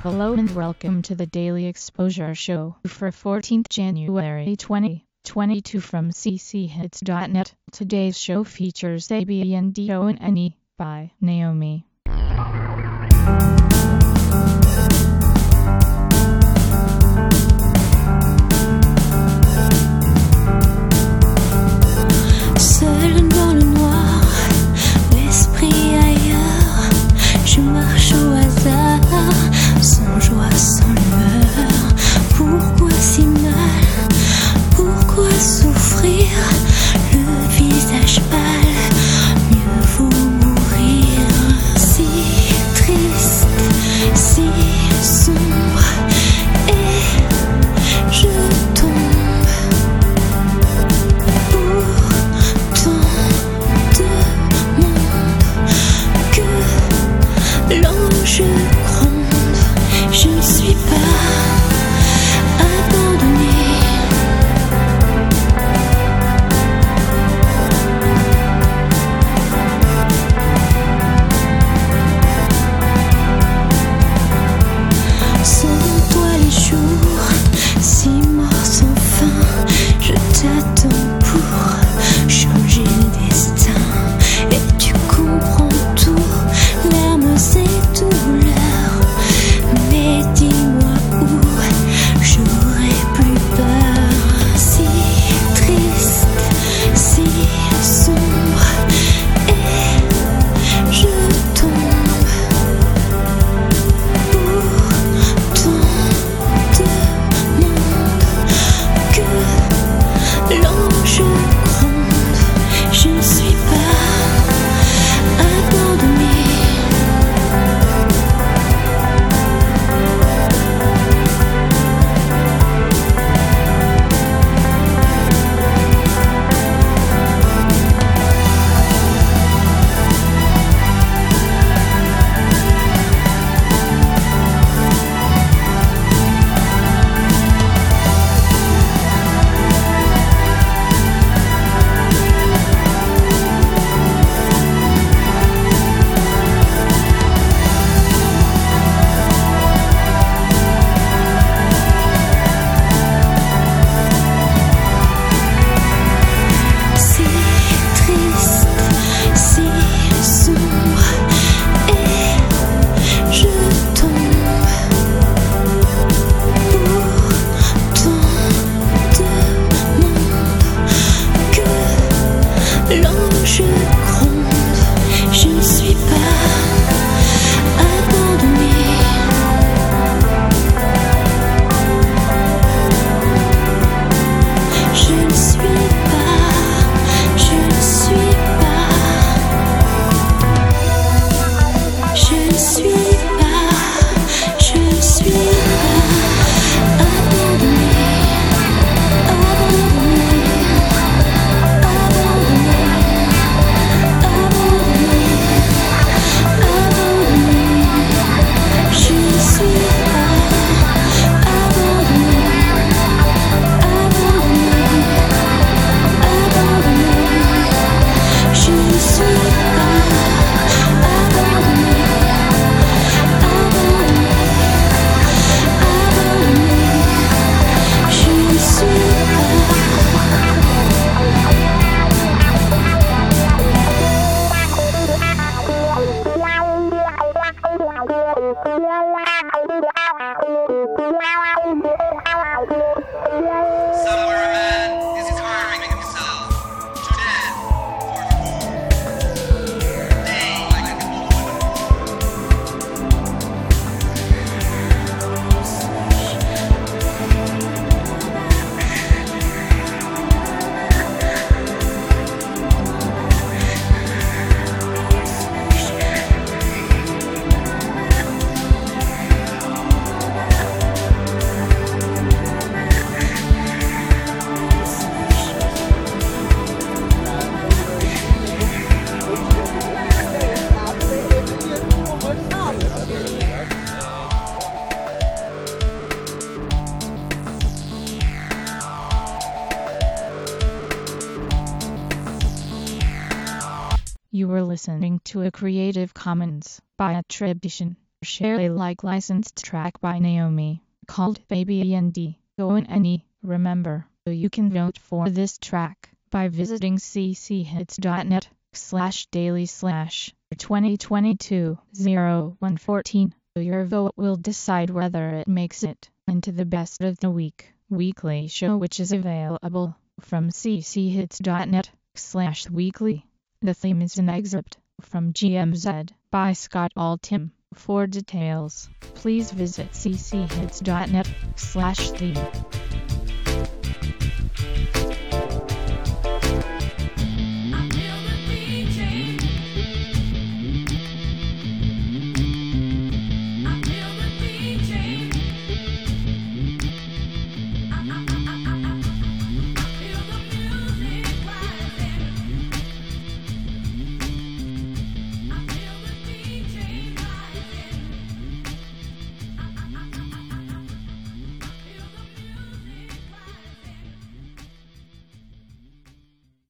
Hello and welcome to the Daily Exposure Show for 14th January 2022 from cchits.net. Today's show features ABNDONE by Naomi. Seul dans le noir, l'esprit ailleurs, je marche au hasard, sans joie, sans lueur. Pourquoi si mal? Pourquoi souffrir? Le visage pâle, mieux vaut mourir. Si triste, si sombre, et je tombe pour tant de monde que l'ange gronde. Je ne suis pas abandonnée. Sans toi les jours, si morts sans fin, je t'attends pour changer le destin. Et tu comprends tout, larmes et douleurs. Mais dis-moi où j'aurai plus peur. Si triste, si sombre, et je tombe pour tant de monde que l'ange gronde. Je ne suis pas abandonnée. Si triste, si sombre, et je tombe pour tant de monde que l'ange gronde. Je ne suis pas abandonnée. Je ne suis pas, je ne suis pas, je ne suis pas, je ne suis pas abandonnée, abandonnée, abandonnée, abandonnée, abandonnée. Je ne suis pas abandonnée, abandonnée, abandonnée. Je ne suis pas abandonnée, abandonnée, abandonnée. Je ne suis Somewhere a man is harming himself to death for food. Day like a woman. You were listening to a Creative Commons by attribution share Alike licensed track by Naomi, called Baby and Go in Any. Remember, you can vote for this track by visiting cchits.net/daily/2022-0114. Your vote will decide whether it makes it into the best of the week weekly show, which is available from cchits.net/weekly. The theme is an excerpt from GMZ by Scott Altham. For details, please visit cchits.net/theme.